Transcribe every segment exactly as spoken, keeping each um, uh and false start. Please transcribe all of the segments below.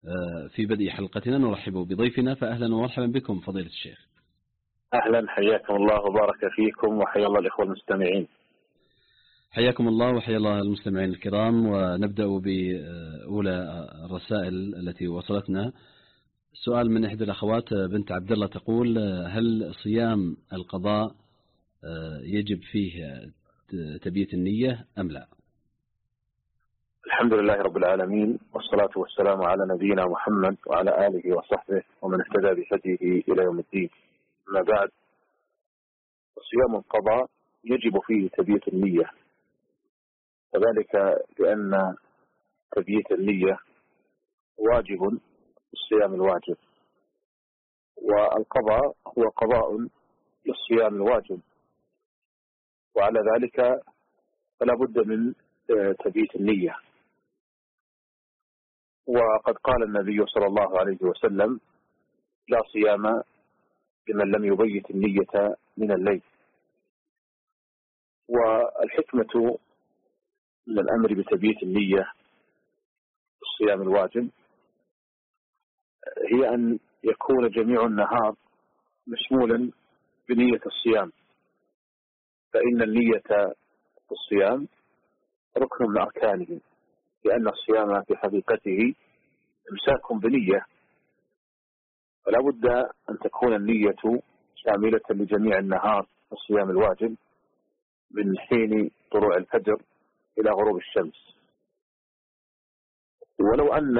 في بدء حلقتنا نرحب بضيفنا، فأهلا ومرحبا بكم فضيلة الشيخ. أهلا، حياكم الله وبارك فيكم، وحيا الله الإخوة المستمعين. حياكم الله وحيا الله المستمعين الكرام. ونبدأ بأولى الرسائل التي وصلتنا. سؤال من إحدى الأخوات بنت عبد الله تقول: هل صيام القضاء يجب فيه تبييت النية أم لا؟ الحمد لله رب العالمين، والصلاة والسلام على نبينا محمد وعلى آله وصحبه ومن اهتدى بهديه إلى يوم الدين. أما بعد، صيام القضاء يجب فيه تبييت النية، وذلك لأن تبييت النية واجب الصيام الواجب، والقضاء هو قضاء للصيام الواجب، وعلى ذلك فلا بد من تبييت النية. وقد قال النبي صلى الله عليه وسلم: لا صيام لمن لم يبيت النية من الليل. والحكمة من الأمر بتبييت النية في الصيام الواجب هي أن يكون جميع النهار مشمولا بنية الصيام، فإن النية في الصيام ركن من أركانه، لأن الصيام في حقيقته إمساك بنية، فلا بد أن تكون النية شاملة لجميع النهار في الصيام الواجب من حين طلوع الفجر إلى غروب الشمس. ولو أن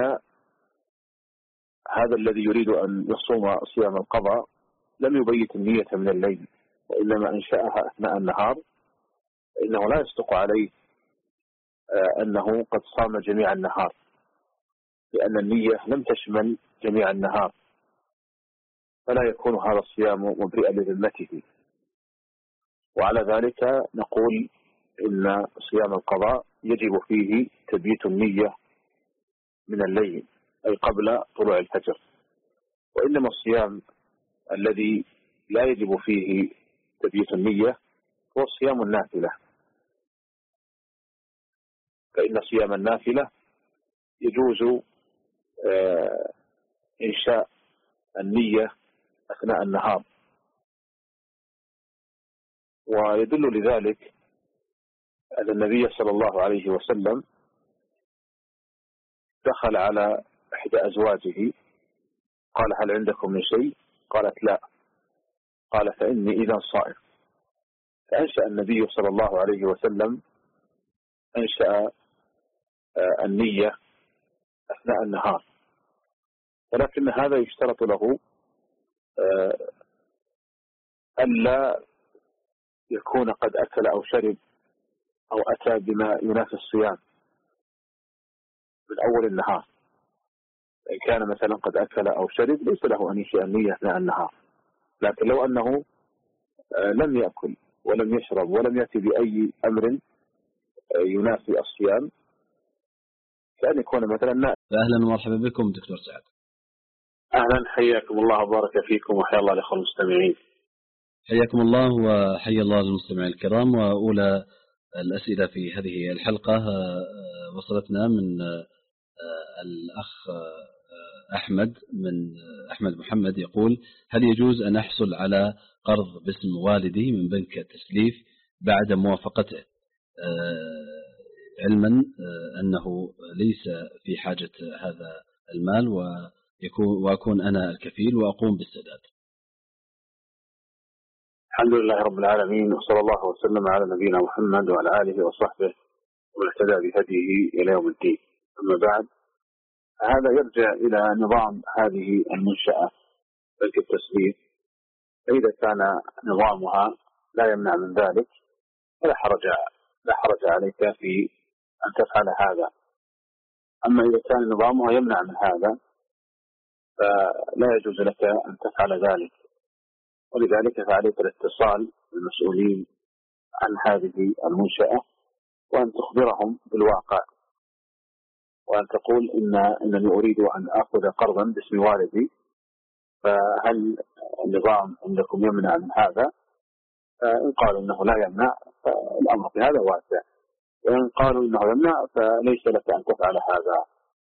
هذا الذي يريد أن يصوم صيام القضاء لم يبيت النية من الليل، وإنما أنشأها أثناء النهار، فإنه لا يصدق عليه أنه قد صام جميع النهار، لأن النية لم تشمل جميع النهار، فلا يكون هذا الصيام مبرئا لذمته. وعلى ذلك نقول إن صيام القضاء يجب فيه تبييت النية من الليل، أي قبل طلوع الفجر. وإنما الصيام الذي لا يجب فيه تبييت النية هو صيام النافلة، فإن صيام النافلة يجوز إنشاء النية أثناء النهار. ويدل لذلك أن النبي صلى الله عليه وسلم دخل على إحدى أزواجه قال: هل عندكم من شيء؟ قالت: لا. قال: فإني إذا صائم. فأنشأ النبي صلى الله عليه وسلم أنشأ النية أثناء النهار، ولكن هذا يشترط له ألا يكون قد أكل أو شرب أو أتى بما ينافي الصيام من أول النهار. إن كان مثلا قد أكل أو شرب ليس له أن ينشئ النية أثناء النهار، لكن لو أنه لم يأكل ولم يشرب ولم يأتي بأي أمر ينافي الصيام كأن يكون مثلا نائم. فأهلا ومرحبا بكم دكتور سعد. أهلا، حياكم الله وبارك فيكم، وحيا الله الأخوة المستمعين. حياكم الله وحيا الله المستمعين الكرام. وأولى الأسئلة في هذه الحلقة وصلتنا من الأخ أحمد من أحمد محمد، يقول: هل يجوز أن أحصل على قرض باسم والدي من بنك التسليف بعد موافقته، علما أنه ليس في حاجة هذا المال وأكون أنا الكفيل وأقوم بالسداد؟ الحمد لله رب العالمين، وصلى الله وسلم على نبينا محمد وعلى آله وصحبه ومن اهتدى بهديه إلى يوم الدين. أما بعد، هذا يرجع إلى نظام هذه المنشأة بنك التسليف، فإذا كان نظامها لا يمنع من ذلك فلا حرج لا حرج عليك في أن تفعل هذا. أما إذا كان نظامها يمنع من هذا فلا يجوز لك أن تفعل ذلك، ولذلك فعليك الاتصال بالمسؤولين عن هذه المنشأة وأن تخبرهم بالواقع، وأن تقول إن إنني أريد أن آخذ قرضا باسم والدي، فهل النظام عندكم يمنع من هذا؟ فإن قالوا إنه لا يمنع فالأمر في هذا واسع، وإن قالوا إنه يمنع فليس لك أن تفعل هذا.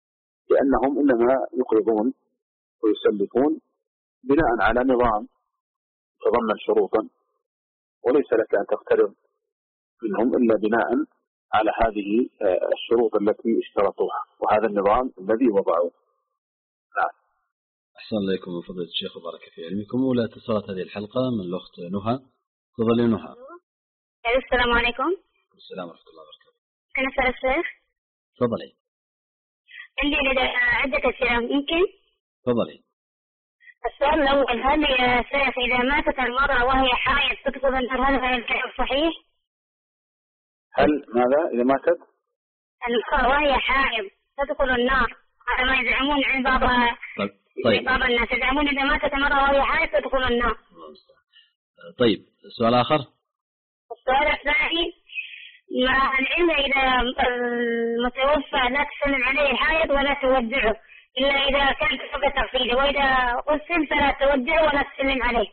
لأنهم إنما يقرضون ويسلفون بناء على نظام يتضمن شروطا، وليس لك أن تقترض منهم إلا بناء على هذه الشروط التي اشترطوها وهذا النظام الذي وضعوه. نعم. أحسن عليكم من فضيلة الشيخ وبارك في علمكم. ولا اتصالات هذه الحلقة من الأخت نهى. تفضلي نهى. السلام عليكم. السلام ورحمة الله وبركاته. أنا أسأل الشيخ. تفضلي. عندي عدة أسئلة ممكن؟ تفضلي. السؤال الأول، هل يا شيخ إذا ماتت المرأة وهي حائض تدخل النار، هل الكلام صحيح؟ هل ماذا إذا ماتت؟ المرأة وهي حائض تدخل النار على ما يزعمون عند بعض طيب. بعض الناس يزعمون إذا ماتت المرأة وهي حائض تدخل النار. طيب سؤال آخر. السؤال الثاني، مع العلم إذا المتوفى لا تسلم عليه حائض ولا تودعه إلا إذا كان سبب تغسيله، وإذا غسل فلا تودعه ولا تسلم عليه.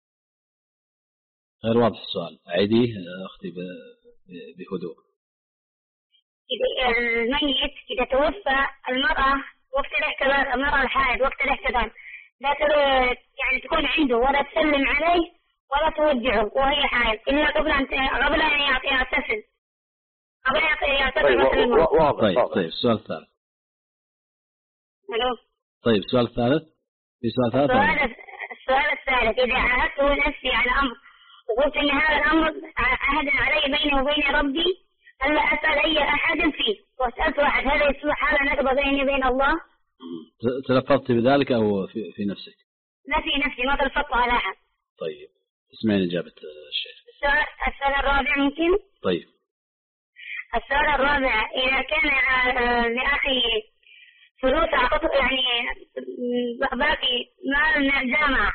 غير واضح السؤال، أعيديه أختي بهدوء. الميت إذا توفى المرأة وقت الاحتضار، المرأة الحائض وقت الاحتضار لا يعني تكون عنده ولا تسلم عليه ولا تودعه وهي حائض إلا قبل أن قبل أن يغتسل قبل أن يغتسل. طيب طيب السؤال الثالث. ألو. طيب السؤال الثالث. في سؤال ثالث. السؤال السؤال الثالث، إذا عهدته نفسي على أمر وقلت إن هذا الأمر عهد علي بيني وبين ربي ألا أسأل أي أحد فيه، وسألت واحد، هذا يصبح هذا نقض بيني وبين الله؟ تلفظت بذلك أو في, في نفسك؟ لا في نفسي، ما تلفظت على أحد. طيب اسمعين إجابة الشيخ. السؤال السؤال الرابع ممكن؟ طيب. السؤال الرابع، إذا كان لأخي فلوس أعطته يعني باقي مال من الجامعة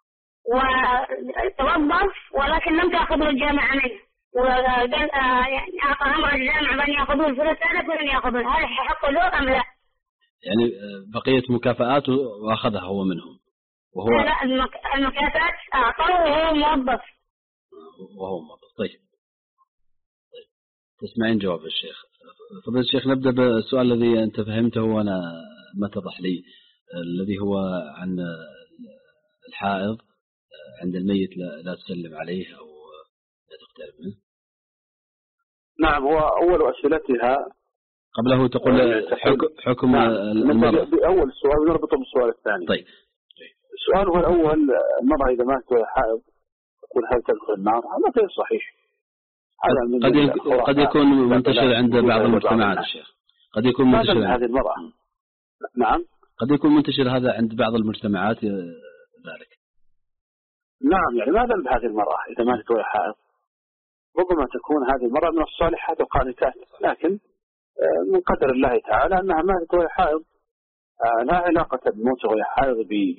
وتوظف ولكن لم تأخذه الجامعة منه، وقال يعني أعطى أمر الجامعة بأن يأخذوه الفلوس هذا ولم يأخذوه، هل حق له أم لا؟ يعني بقية مكافآته وأخذها هو منهم وهو لا المكافآت أعطاه وهو موظف. وهو موظف. طيب. طيب تسمعين جواب الشيخ. فضل الشيخ، نبدأ بالسؤال الذي أنت فهمته وأنا ما اتضح لي، الذي هو عن الحائض عند الميت لا تسلم عليه أو لا تقترب منه. نعم، هو أول أسئلتها قبله تقول حكم, حكم نعم. المرأة. بأول السؤال نربطه بالسؤال الثاني. طيب. السؤال هو الأول، المرأة إذا ماتت وهي حائض تقول هل تدخل النار؟ هذا غير صحيح. قد قد يكون منتشر عند بعض المجتمعات الشيخ. قد يكون منتشر هذه المرأة. نعم. قد يكون منتشر هذا عند بعض المجتمعات ذلك. نعم، يعني ما ذنب هذه المرأة إذا ماتت وهي حائض؟ ربما تكون هذه المرأة من الصالحات القانتات، لكن من قدر الله تعالى أنها ماتت وهي حائض، لا علاقة بموت وهي حائض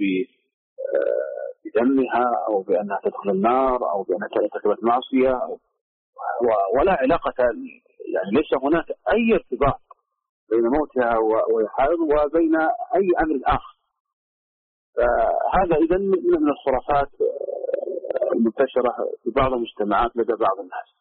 بدمها أو بأنها تدخل النار أو بأنها ارتكبت معصية، ولا علاقة، يعني ليس هناك أي ارتباط بين موتها وهي حائض وبين أي أمر آخر. فهذا إذن من الخرافات المنتشرة في بعض المجتمعات لدى بعض الناس.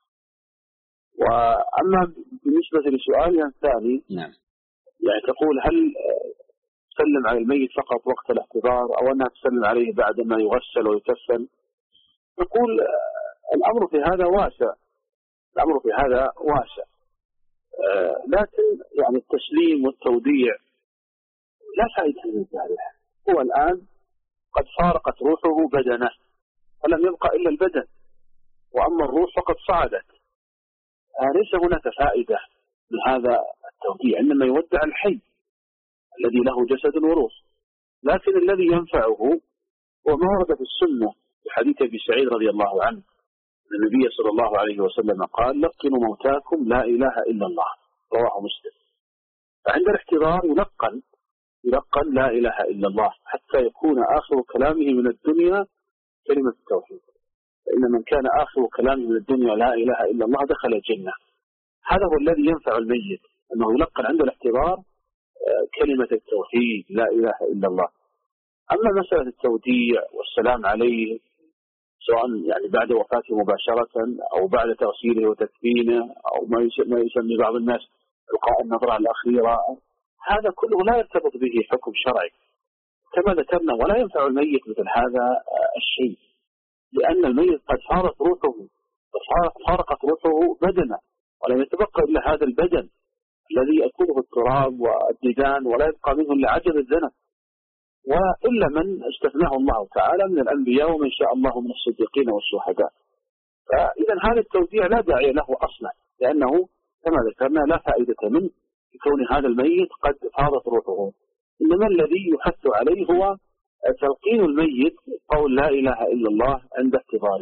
وأما بالنسبة لسؤالها الثاني، نعم. يعني تقول هل تسلم على الميت فقط وقت الاحتضار أو أنها تسلم عليه بعد ما يغسل ويكفن؟ نقول الأمر في هذا واسع، الأمر في هذا واسع، لكن يعني التسليم والتوديع لا فائدة من ذلك. هو الآن قد فارقت روحه بدنه فلم يبقى إلا البدن، وأما الروح فقد صعدت. ليس هناك فائدة من هذا التوديع، إنما يودع الحي الذي له جسد وروح. لكن الذي ينفعه هو ما ورد في السنة في حديث أبي سعيد رضي الله عنه، النبي صلى الله عليه وسلم قال: لقنوا موتاكم لا إله إلا الله، رواه مسلم. فعند الاحتضار يلقن يلقن لا إله إلا الله حتى يكون آخر كلامه من الدنيا كلمة التوحيد، فإن من كان آخر كلامه من الدنيا لا إله إلا الله دخل الجنة. هذا هو الذي ينفع الميت، أنه يلقن عند الاحتضار كلمة التوحيد لا إله إلا الله. أما مسألة التوديع والسلام عليه سواء يعني بعد وفاته مباشرة أو بعد تغسيله وتكفينه أو ما يسمي بعض الناس إلقاء النظرة الأخيرة، هذا كله لا يرتبط به حكم شرعي كما ذكرنا، ولا ينفع الميت مثل هذا الشيء، لأن الميت قد فارق روحه، فارقت روحه بدنه، ولم يتبقى إلا هذا البدن الذي يأكله التراب والديدان ولا يبقى منه إلا عجب الذنب، وإلا من استثناه الله تعالى من الأنبياء ومن شاء الله من الصديقين والشهداء. فإذا هذا التوزيع لا داعي له أصلا، لأنه كما ذكرنا لا فائدة منه بكون هذا الميت قد فاضت روحه، إنما الذي يحث عليه هو تلقين الميت قول لا إله إلا الله عند احتضاره.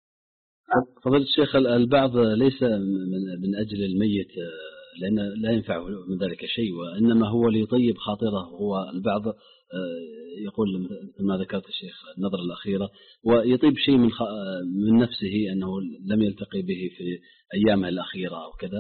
فضيلة الشيخ، البعض ليس من أجل الميت لأن لا ينفعه من ذلك شيء، وإنما هو ليطيب خاطره. هو البعض يقول مثل ما ذكرت الشيخ النظرة الأخيرة، ويطيب شيء من من نفسه أنه لم يلتقي به في أيامه الأخيرة أو كذا،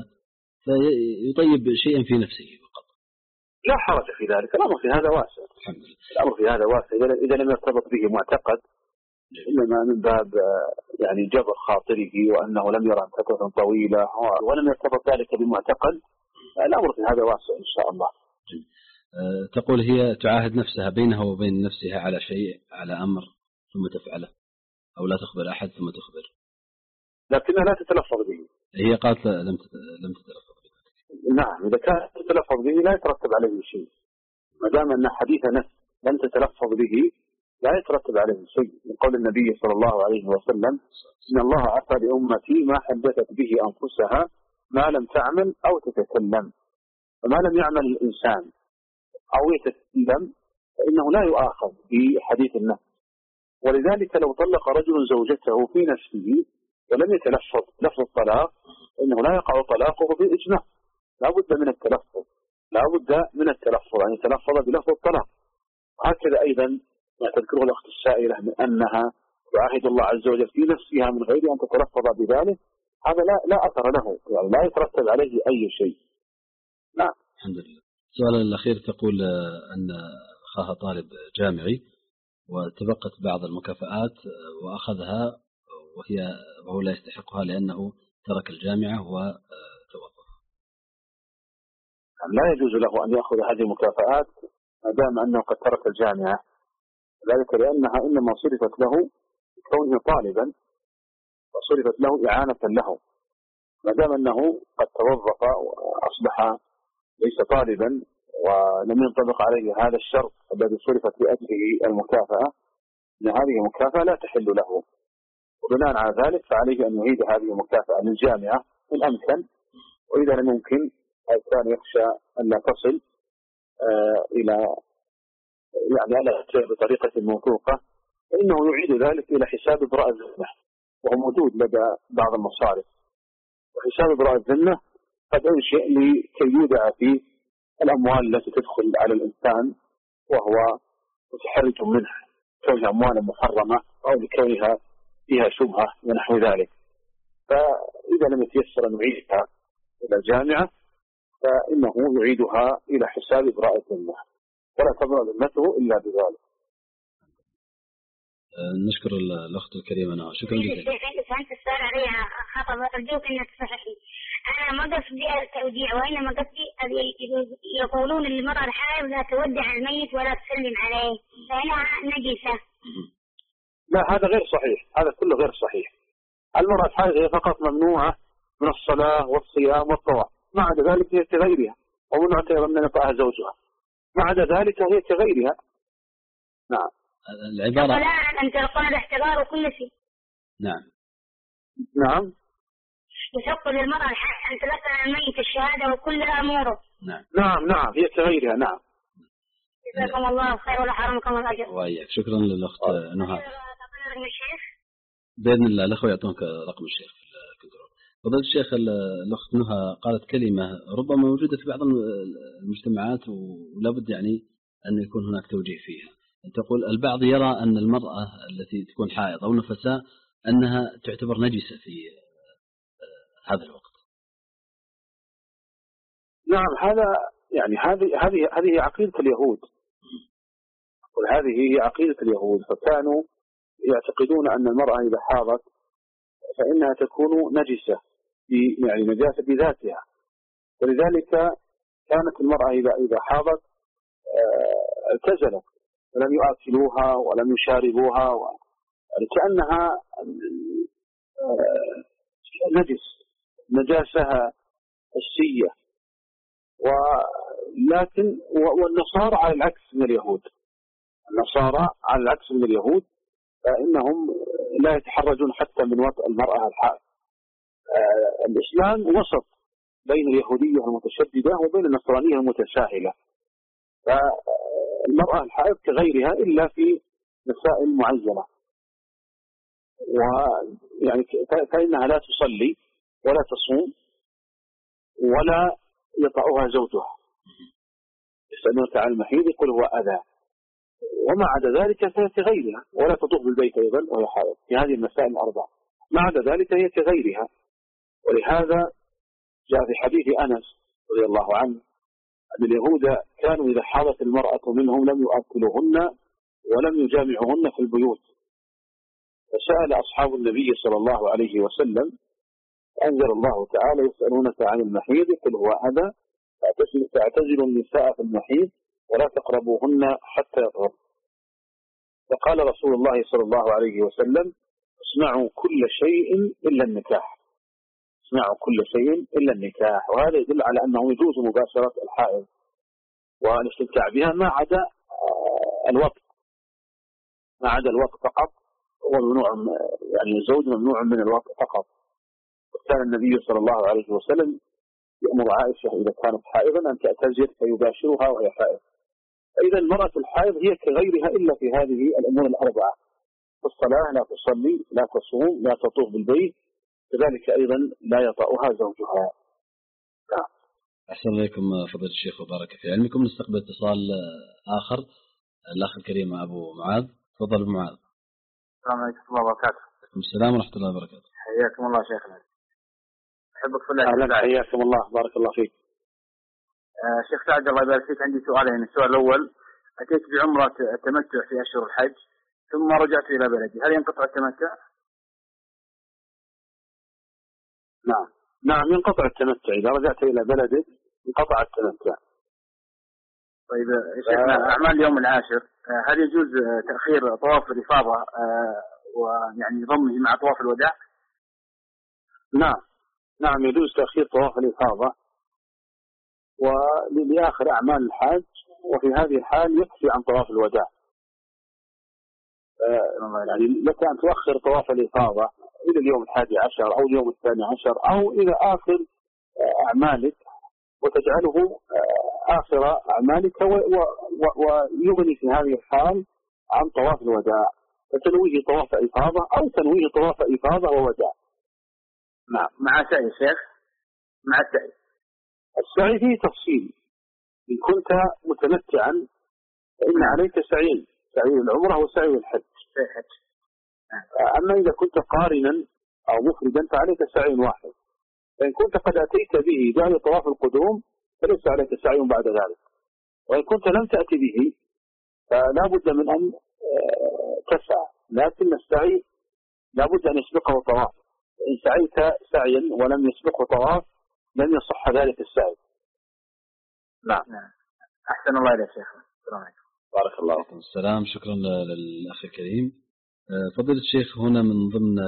فيطيب شيئا في نفسه فقط. لا حرج في ذلك، الأمر في هذا واسع. الحمد لله. الأمر في هذا واسع إذا لم يرتبط به معتقد، إنما من باب يعني جبر خاطره وأنه لم يرى فترة طويلة ولم يرتبط ذلك بمعتقد، الأمر في هذا واسع إن شاء الله. تقول هي تعاهد نفسها بينها وبين نفسها على شيء، على أمر ثم تفعله، أو لا تخبر أحد ثم تخبر، لكنها لا تتلفظ به. هي قالت لم لم تتلفظ به. نعم، إذا كانت تتلفظ به لا يترتب عليه شيء، ما دام أن حديث نفس لم تتلفظ به لا يترتب عليه شيء، من قول النبي صلى الله عليه وسلم: إن الله عفى لأمتي ما حدثت به أنفسها ما لم تعمل أو تتكلم. فما لم يعمل الإنسان أو يتكلم فإنه لا يؤاخذ بحديث النفس. ولذلك لو طلق رجل زوجته في نفسه ولم يتلفظ لفظ الطلاق فإنه لا يقع طلاقه بالإجماع، لا بد من التلفظ، لا بد من التلفظ أن يتلفظ بلفظ الطلاق. وهكذا أيضا ما تذكره الأخت السائلة من أنها تعاهد الله عز وجل في نفسها من غير أن تتلفظ بذلك، هذا لا لا أثر له، يعني لا يترتب عليه أي شيء. نعم. الحمد لله. السؤال الأخير تقول أن أخاها طالب جامعي وتبقت بعض المكافآت وأخذها وهي وهو لا يستحقها لأنه ترك الجامعة وتوظف. لا يجوز له أن يأخذ هذه المكافآت ما دام أنه قد ترك الجامعة، ذلك لأنها إنما صرفت له كونه طالبا وصرفت له إعانة له. ما دام أنه قد توظف وأصبح ليس طالبا ولم ينطبق عليه هذا الشرط الذي صرفت لأجله المكافأة، أن هذه المكافأة لا تحل له، وبناء على ذلك فعليه أن يعيد هذه المكافأة للجامعة إن أمكن، وإذا لم يمكن أو كان يخشى أن لا تصل آه إلى يعني على بطريقة موثوقة فإنه يعيد ذلك إلى حساب إبراء الذمة، وهو موجود لدى بعض المصارف. وحساب إبراء الذمة قد أنشئ لكي يودع فيه الأموال التي تدخل على الإنسان وهو متحرج منها، كونها أموالا محرمة أو لكونها فيها شبهة ونحو ذلك. فإذا لم يتيسر أن يعيدها إلى الجامعة فإنه يعيدها إلى حساب إبراء الذمة ولا تبرأ ذمته إلا بذلك. نشكر الأخت الكريمة. أنا شكرا جزيلا. فهمت السؤال عليها خطأ، أرجوك أن تصححي. أنا ما قصدي التوديع، وإنما قصدي يقولون للمرأة الحائض لا تودع الميت ولا تسلم عليه فإنها نجسة. لا، هذا غير صحيح، هذا كله غير صحيح. المرأة الحائض هي فقط ممنوعة من الصلاة والصيام والطواف، ما عدا ذلك هي كغيرها، ومنعت أيضا من يطأها زوجها، ما عدا ذلك هي كغيرها. نعم. العبارة لا أن تلقون الاحتضار وكل شيء. نعم. نعم. يحق للمرأة الحائض أن تلقى الميت الشهادة وكل أموره. نعم. نعم نعم هي كغيرها. نعم. جزاكم الله خير ولا حرمكم الأجر. وإياك. شكرا للأخت نهى. الشيخ. بإذن الله الأخوة يعطونك رقم الشيخ في الكنترول. فضيلة الشيخ، الأخت نهى قالت كلمة ربما موجودة في بعض المجتمعات ولا بد يعني أن يكون هناك توجيه فيها. تقول البعض يرى أن المرأة التي تكون حائض أو نفساء أنها تعتبر نجسة في هذا الوقت. نعم، هذا يعني هذه هذه هذه عقيدة اليهود، وهذه هي عقيدة اليهود، فكانوا يعتقدون أن المرأة إذا حاضت فإنها تكون نجسة، يعني نجاسة بذاتها، ولذلك كانت المرأة إذا إذا حاضت اعتزلت ولم يؤكلوها ولم يشاربوها يعني كأنها نجس نجاسها حسية. ولكن والنصارى على العكس من اليهود، النصارى على العكس من اليهود فإنهم لا يتحرجون حتى من وطء المرأة الحائض. الإسلام وسط بين اليهودية المتشددة وبين النصرانية المتساهلة. فالمرأة الحائض كغيرها إلا في مسائل معينة، ويعني فإنها لا تصلي ولا تصوم ولا يطأها زوجها. يسألونك عن المحيض يقول هو أذى، وما عدا ذلك فهي كغيرها، ولا تطوف بالبيت أيضا وهي حائض في هذه المسائل الأربعة. ما عدا ذلك هي كغيرها. ولهذا جاء في حديث أنس رضي الله عنه أن اليهود كانوا إذا حاضت المرأة منهم لم يؤكلوهن ولم يجامعوهن في البيوت. فسأل أصحاب النبي صلى الله عليه وسلم أنزل الله تعالى يسألونك عن المحيض قل هو أذى فاعتزلوا النساء في المحيض ولا تقربوهن حتى يطهرن. فقال رسول الله صلى الله عليه وسلم اسمعوا كل شيء إلا النكاح، اسمعوا كل شيء إلا النكاح. وهذا يدل على أنه يجوز مباشرة الحائض والاستمتاع بها ما عدا الوقت، ما عدا الوقت فقط هو ممنوع، يعني الزوج ممنوع من الوقت فقط. وكان النبي صلى الله عليه وسلم يأمر عائشة إذا كانت حائضا أن تعتزل فيباشرها وهي حائض. فإذا المرأة الحائض هي كغيرها إلا في هذه الأمور الأربعة: في الصلاة لا تصلي لا تصوم لا تطوف بالبيت، كذلك أيضا لا يطأها زوجها. أحسن إليكم فضيلة الشيخ وبارك في علمكم. نستقبل اتصال آخر، الأخ الكريم أبو معاذ. تفضل أبو معاذ. السلام عليكم ورحمة الله وبركاته. وعليكم السلام ورحمة الله وبركاته. حياكم الله شيخنا. أحبك في الله. أهلا، حياكم الله، بارك الله فيك. آه شيخ سعد الله يبارك فيك، عندي سؤالين. السؤال الأول: أتيت بعمرة التمتع في أشهر الحج ثم رجعت إلى بلدي، هل ينقطع التمتع؟ نعم نعم ينقطع التمتع إذا رجعت إلى بلدك، انقطع التمتع. طيب يا شيخنا، آه. أعمال اليوم العاشر هل يجوز تأخير طواف الإفاضة آه ويعني ضمه مع طواف الوداع؟ نعم نعم يجوز تأخير طواف الإفاضة ولآخر أعمال الحاج، وفي هذه الحال يكفي عن طواف الوداع. آه يعني لك أن تؤخر طواف الإفاضة إلى اليوم الحادي عشر أو اليوم الثاني عشر أو إلى آخر أعمالك، وتجعله آخر أعمالك ويغني في هذه الحال عن طواف الوداع، فتنويه طواف إفاضة أو تنويه طواف إفاضة ووداع. نعم. مع سعي شيخ، مع السعي. السعي فيه تفصيل. إن كنت متمتعا فإن عليك سعيين: سعي العمرة وسعي الحج. أما إذا كنت قارنا أو مفردا فعليك سعي واحد. فإن كنت قد أتيت به بعد طواف القدوم فليس عليك سعي بعد ذلك. وإن كنت لم تأتي به فلا بد من أن تسعى، لكن السعي لا بد أن يسبقه طواف. إن سعيت سعيا ولم يسبقه طواف لن يصح ذلك السعي. نعم. أحسن الله إليك شيخ. السلام عليكم. بارك الله فيكم. السلام. شكرا للأخ الكريم. فضيلة الشيخ، هنا من ضمن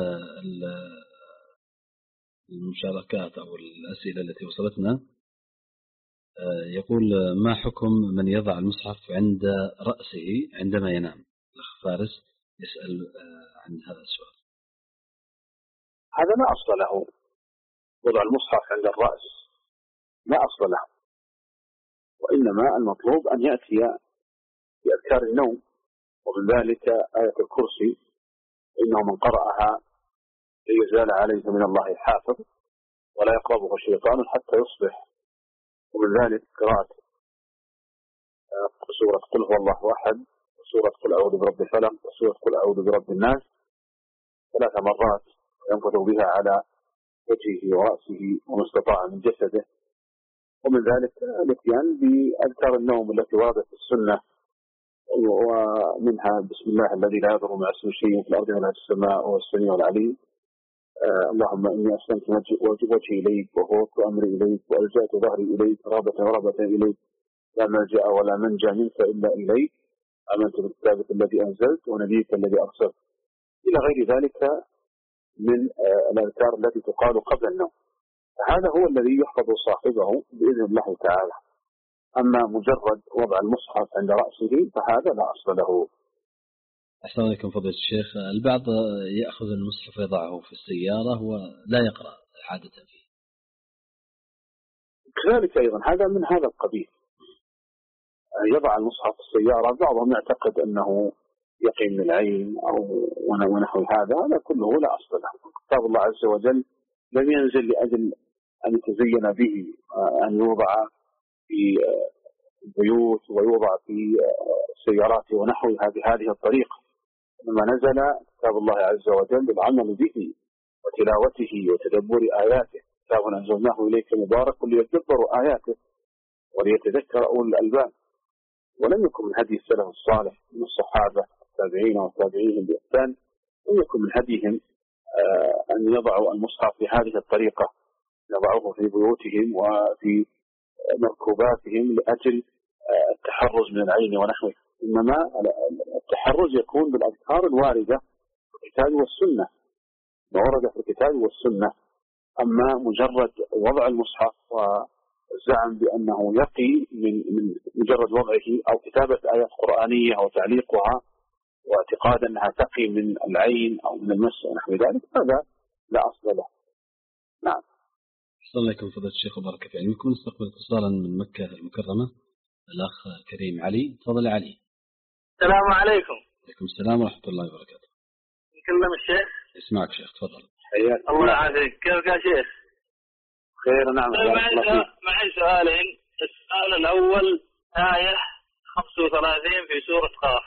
المشاركات أو الأسئلة التي وصلتنا يقول: ما حكم من يضع المصحف عند رأسه عندما ينام؟ الأخ فارس يسأل عن هذا السؤال. هذا ما أصل له، وضع المصحف عند الرأس ما أصل له، وإنما المطلوب أن يأتي بأذكار النوم، ومن ذلك آية الكرسي: إنه من قرأها لا يزال عليه من الله حافظ ولا يقربه شيطان حتى يصبح. ومن ذلك قراءة سورة قل هو الله أحد، وسورة قل أعوذ برب الفلق، وسورة قل أعوذ برب الناس ثلاث مرات، ينفث بها على وجهه ورأسه وما استطاع من جسده. ومن ذلك الاتيان بأذكار النوم التي وردت في السنة، ومنها بسم الله الذي لا يضر مع اسمه شيء في الأرض ولا في السماء وهو السميع العليم، آه اللهم إني أسلمت وجهي إليك وفوضت أمري إليك وألجأت ظهري إليك رغبة ورهبة إليك لا ملجأ ولا منجى منك إلا إليك آمنت بكتابك الذي أنزلت ونبيك الذي أرسلت إلى غير ذلك من آه الأذكار التي تقال قبل النوم. هذا هو الذي يحفظ صاحبه بإذن الله تعالى. أما مجرد وضع المصحف عند رأسه فهذا لا أصل له. أحسن عليكم فضيلة الشيخ. البعض يأخذ المصحف ويضعه في السيارة ولا يقرأ عادة فيه. كذلك أيضا هذا من هذا القبيل، يضع المصحف في السيارة. بعضهم يعتقد أنه يقي من العين أو ونحو هذا، هذا كله لا أصل له. كتاب الله عز وجل لم ينزل لأجل أن يتزين به، أن يوضع في البيوت ويوضع في السيارات ونحو هذه الطريقة، إنما نزل كتاب الله عز وجل للعمل به وتلاوته وتدبر آياته. كتاب أنزلناه إليك مبارك ليتدبروا آياته وليتذكر أولو الألباب. ولم يكن من هدي السلف الصالح من الصحابة التابعين والتابعين بإحسان، لم يكن من هديهم أن يضعوا المصحف بهذه الطريقة، يضعوه في بيوتهم وفي مركوباتهم لأجل التحرز من العين ونحوه. إنما التحرز يكون بالأذكار الواردة في الكتاب والسنة، ما ورد في الكتاب والسنة. أما مجرد وضع المصحف والزعم بأنه يقي من من مجرد وضعه أو كتابة آيات قرآنية أو تعليقها واعتقاد أنها تقي من العين أو من المس ونحو ذلك، هذا لا أصل له. نعم. أحسن عليكم فضيلة الشيخ وبارك فيك. يمكن نستقبل اتصالا من مكة المكرمة الأخ كريم علي. تفضل يا علي. السلام عليكم. عليكم السلام ورحمة الله وبركاته. نكلم الشيخ. اسمعك شيخ تفضل. حياك الله يعافيك. كيفك يا شيخ؟ خير. نعم. معي سؤالين. السؤال الأول آية خمسة وثلاثين في سورة قاف،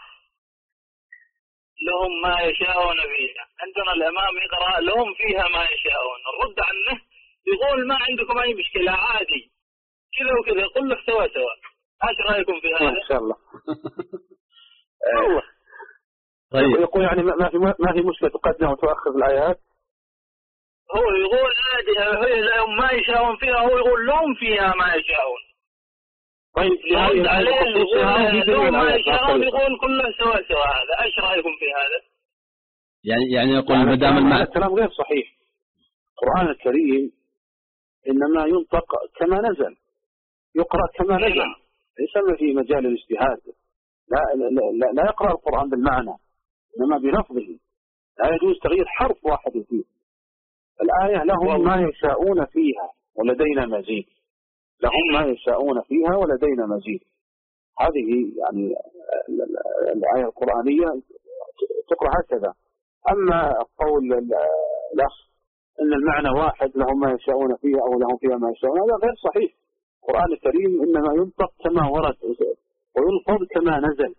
لهم ما يشاءون فيها. عندنا الإمام يقرأ لهم فيها ما يشاءون، الرد عنه يقول ما عندكم أي مشكلة عادي كذا وكذا، يقول لك سوا سوا. ايش رايكم في هذا؟ ان شاء الله. والله طيب يقول يعني ما في ما في مشكله تقدم وتؤخر الآيات. هو يقول عادي هي لهم ما يشاءون فيها، هو يقول لهم فيها ما يشاءون. طيب يرد عليه يقول لهم ما يشاءون، يقول كله سوا سوا. هذا ايش رايكم في هذا؟ يعني يعني يقول ما دام المعنى الكلام غير صحيح. القرآن الكريم إنما ينطق كما نزل، يقرأ كما نزل، ليس في مجال الاجتهاد. لا, لا, لا, لا يقرأ القرآن بالمعنى، إنما بلفظه. لا يجوز تغيير حرف واحد فيه. الآية لهم ما يشاءون فيها ولدينا مزيد، لهم ما يشاءون فيها ولدينا مزيد. هذه يعني الآية القرآنية تقرأ هكذا. أما قول الأخ إن المعنى واحد، لهم ما يشاءون فيها أو لهم فيها ما يشاءون، هذا غير صحيح. القرآن الكريم إنما ينطق كما ورد ويلفظ كما نزل،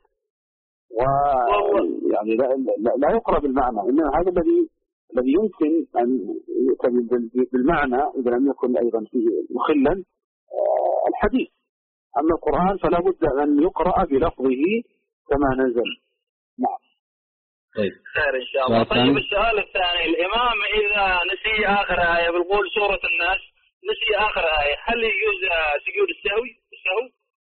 ويعني لا, لا, لا يقرأ بالمعنى. إنما هذا الذي الذي يمكن أن يؤتى بالمعنى إذا لم يكن أيضا فيه مخلا الحديث. أما القرآن فلا بد أن يقرأ بلفظه كما نزل. نعم. طيب خير إن شاء الله. طيب السؤال الثاني، الإمام إذا نسي آخر آية بالقول سورة الناس، نسي آخر آية، هل يجوز سجود السهو؟ السهو؟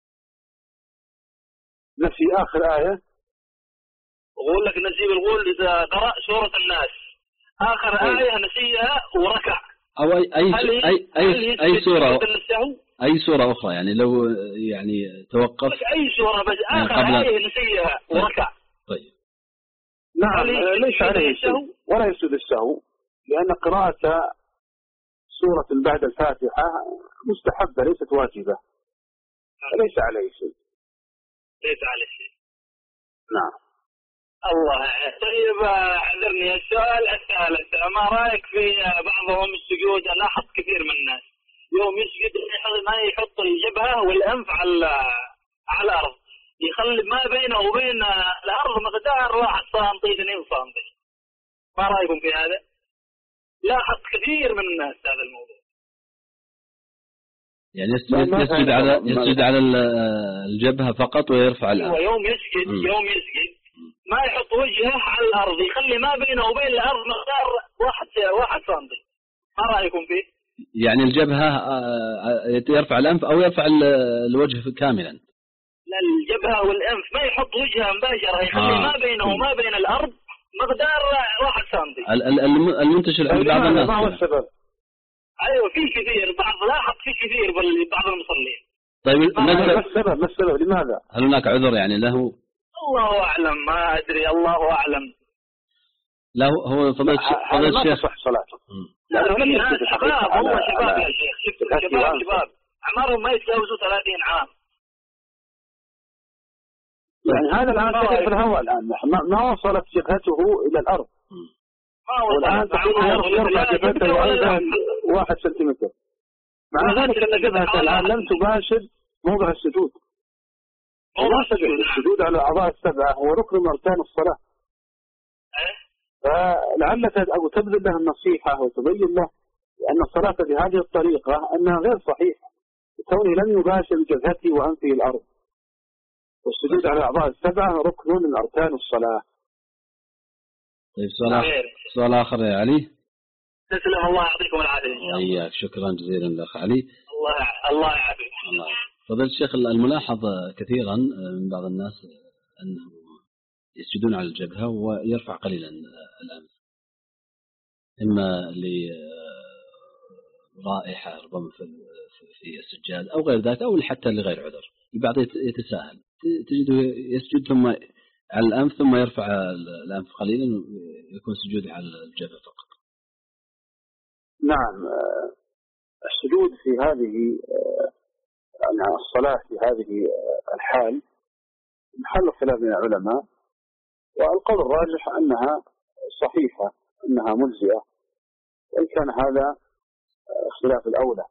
نسي آخر آية؟ أقول لك نسي بالقول إذا قرأ سورة الناس آخر طيب. آية نسيها وركع، أو أي أي أي أي, أي سورة السهو؟ أي سورة أخرى يعني لو يعني توقف أي سورة بس آخر قبل... آية نسيها وركع. طيب. نعم ليس عليه السهو ولا يسجد السهو، لأن قراءة سورة بعد الفاتحة مستحبة ليست واجبة، ليس عليه شيء. ليس عليه شيء. نعم. الله. طيب اعذرني. السؤال الثالث، ما رأيك في بعضهم السجود؟ لاحظ كثير من الناس يوم يسجد ما يحط الجبهة والأنف على على الأرض، يخلي ما بينه وبين الأرض مقدار واحد سنتي اثنين سنتي. ما رأيكم في هذا؟ لاحظ كثير من الناس هذا الموضوع. يعني يسجد, يسجد على يسجد على الجبهة فقط ويرفع الأنف. ويوم يسجد م. يوم يسجد ما يحط وجهه على الأرض، يخلي ما بينه وبين الأرض مقدار واحد واحد سنتي. ما رأيكم فيه؟ يعني الجبهة يرفع الأنف أو يرفع الوجه كاملا؟ لا، الجبهة والأنف ما يحط وجهه مباشرة، يخلي آه. ما بينه وما بين الأرض مقدار واحد سنتي. المنتشر عند بعض الناس. ما هو السبب؟ أيوة في كثير، بعض لاحظ في كثير بعض المصلين. طيب ما السبب؟ ما السبب؟ لماذا؟ هل هناك عذر يعني له؟ الله أعلم، ما أدري، الله أعلم. لا هو فضل فضل الشيخ صح صلاته. لا لا شباب، هو شباب يا شيخ، شباب شباب أعمارهم ما يتجاوزوا ثلاثين عام. يعني هذا الآن في الهواء الآن ما وصلت جبهته إلى الأرض. والآن تقول يرفع جبهته أيضا واحد سنتيمتر. مع ذلك أن جبهته الآن لم تباشر موضع السجود. السجود على الأعضاء السبعة هو ركن من أركان الصلاة. فلعلك أو تبذل له النصيحة وتبين له أن الصلاة بهذه الطريقة أنها غير صحيحة، كونه لم يباشر جبهته وأنفه الأرض. والسجود على الأعضاء السبعة ركن من أركان الصلاة. طيب سؤال آخر، سؤال آخر يا علي. تسلم، الله يعطيكم العافية إن شاء الله. إياك، شكرا جزيلا لأخ علي. الله الله يعافيك. الله. فضل الشيخ، الملاحظ كثيرا من بعض الناس أنه يسجدون على الجبهة ويرفع قليلا الأنف، إما لرائحة ربما في السجاد أو غير ذلك، أو حتى لغير عذر. البعض يتساهل، تجده يسجد ثم على الأنف ثم يرفع الأنف قليلا ويكون سجود على الجبهة فقط. نعم، السجود في هذه يعني الصلاة في هذه الحال محل خلاف من العلماء، والقول الراجح أنها صحيحة، أنها مجزئة، وإن كان هذا خلاف الأولى.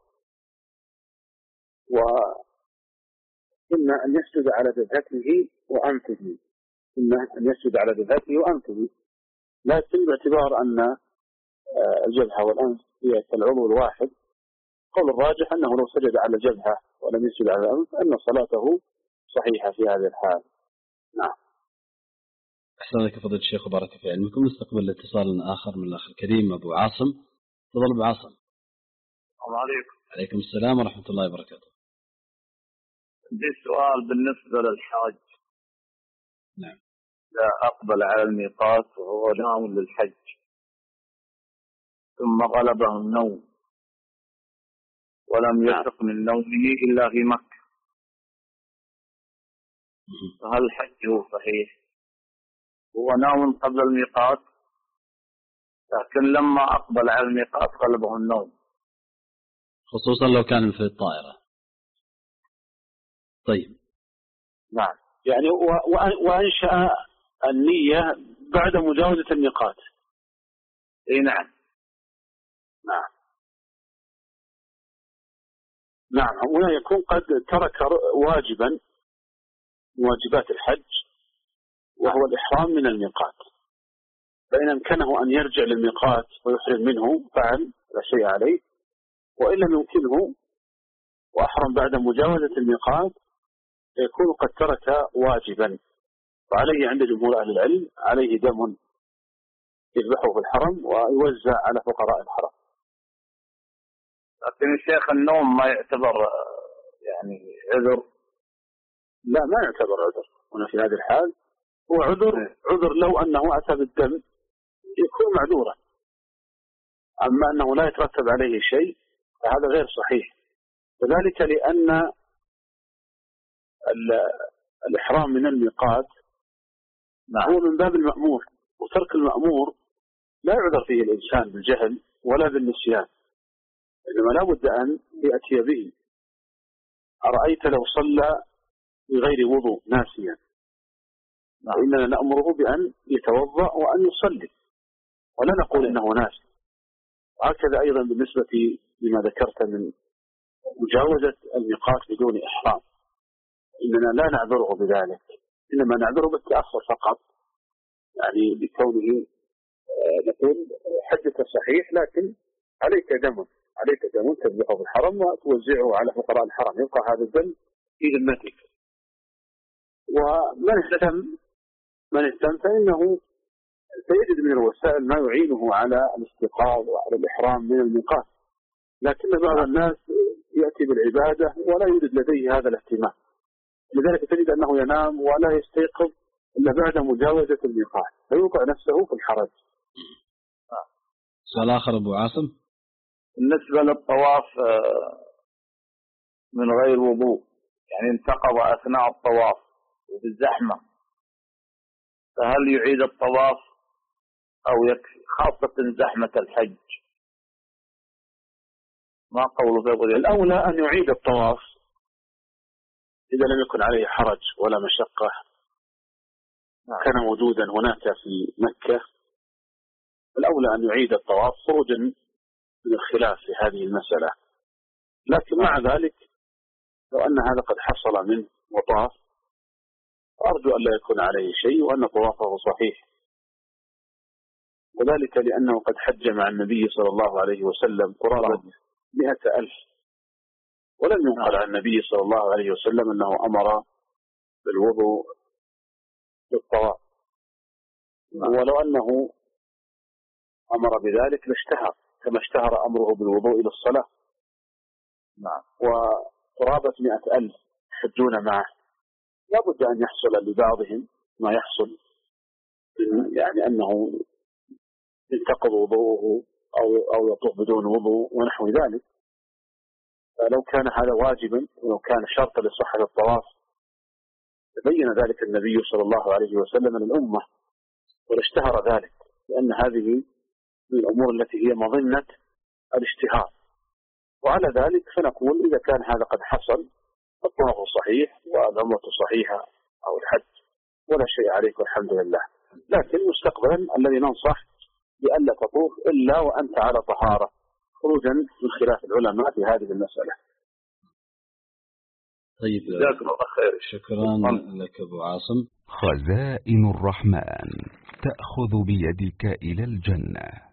وإما أن يسجد على جبهته وأنفه، إما أن يسجد على جبهته وأنفه، لكن باعتبار أن الجبهة والأنف هي كالعضو الواحد، قول الراجح أنه لو سجد على جبهة ولم يسجد على الأنف أن صلاته صحيحة في هذه الحال. نعم. أحسن لك فضيلة الشيخ وبارك في علمكم. نستقبل اتصال آخر من الأخ الكريم أبو عاصم. تفضل أبو عاصم. السلام عليكم. عليكم السلام ورحمة الله وبركاته. عندي سؤال بالنسبة للحاج. نعم. لا أقبل على الميقات وهو ناوي للحج ثم غلبه النوم ولم يفرق من نومه إلا في مكة، فهل حجه صحيح؟ هو نام قبل الميقات لكن لما أقبل على الميقات غلبه النوم، خصوصا لو كان في الطائرة. طيب. نعم، يعني وأنشأ النية بعد مجاوزة الميقات. اي نعم. نعم نعم هنا يكون قد ترك واجبا من واجبات الحج وهو الإحرام من الميقات، فإن أمكنه أن يرجع للميقات ويحرم منه فعل لا شيء عليه، وإن لم يمكنه وأحرم بعد مجاوزة الميقات يكون قد ترك واجبا، وعليه عند جمهور أهل العلم عليه دم يذبحه في الحرم ويوزع على فقراء الحرم. لكن الشيخ النوم ما يعتبر يعني عذر؟ لا، ما يعتبر عذر هنا في هذه الحال، هو عذر عذر لو أنه أتى بالدم يكون معذورا، أما أنه لا يترتب عليه شيء فهذا غير صحيح، وذلك لأن الإحرام من الميقات هو من باب المأمور، وترك المأمور لا يعذر فيه الإنسان بالجهل ولا بالنسيان، إنما لا بد أن يأتي به. أرأيت لو صلى بغير وضوء ناسيا، إننا نأمره بأن يتوضأ وأن يصلي ولا نقول إنه ناسي. وهكذا أيضا بالنسبة لما ذكرت من مجاوزة الميقات بدون إحرام، إننا لا نعذره بذلك، إنما نعذره بالتأخر فقط، يعني بكونه نقول حجة صحيح لكن عليك دم عليك دم تذبحه في الحرم وتوزعه على فقراء الحرم، يبقى هذا الدم في ذمتك. ومن اهتم من اهتم فإنه سيجد من الوسائل ما يعينه على الاستيقاظ وعلى الإحرام من الميقات، لكن بعض الناس يأتي بالعبادة ولا يوجد لديه هذا الاهتمام، لذلك تجد أنه ينام ولا يستيقظ إلا بعد مجاوزة الميقات فيوقع نفسه في الحرج. سؤال آخر أبو عاصم. بالنسبة للطواف من غير وضوء، يعني انتقض أثناء الطواف وبالزحمة، فهل يعيد الطواف أو يكفي، خاصة زحمة الحج؟ ما قوله في الأولى أن يعيد الطواف إذا لم يكن عليه حرج ولا مشقة كان موجودا هناك في مكة. الأولى أن يعيد الطواف خروجا من الخلاف في هذه المسألة، لكن مع ذلك لو أن هذا قد حصل منه وطاف أرجو أن لا يكون عليه شيء وأن طوافه صحيح، وذلك لأنه قد حج مع النبي صلى الله عليه وسلم قرابة مئة ألف، ولم ينقل عن النبي صلى الله عليه وسلم أنه أمر بالوضوء للطواف، ولو أنه أمر بذلك لاشتهر كما اشتهر أمره بالوضوء للصلاة. وقرابة مئة ألف يحجون معه، لا بد أن يحصل لبعضهم ما يحصل، يعني أنه ينتقض وضوءه أو أو يطوف بدون وضوء ونحو ذلك. فلو كان هذا واجبا ولو كان شرطا لصحة الطواف تبين ذلك النبي صلى الله عليه وسلم للأمة واشتهر ذلك، لأن هذه من الأمور التي هي مظنة الاشتهار. وعلى ذلك فنقول إذا كان هذا قد حصل الطواف صحيح والعمرة صحيحة أو الحج ولا شيء عليك والحمد لله، لكن مستقبلا الذي ننصح بألا تطوف إلا وأنت على طهارة خروجا من خلاف العلماء في هذه المسألة. طيب جزاكم الله خير. شكرا لك أبو عاصم. خزائن الرحمن تأخذ بيدك إلى الجنة.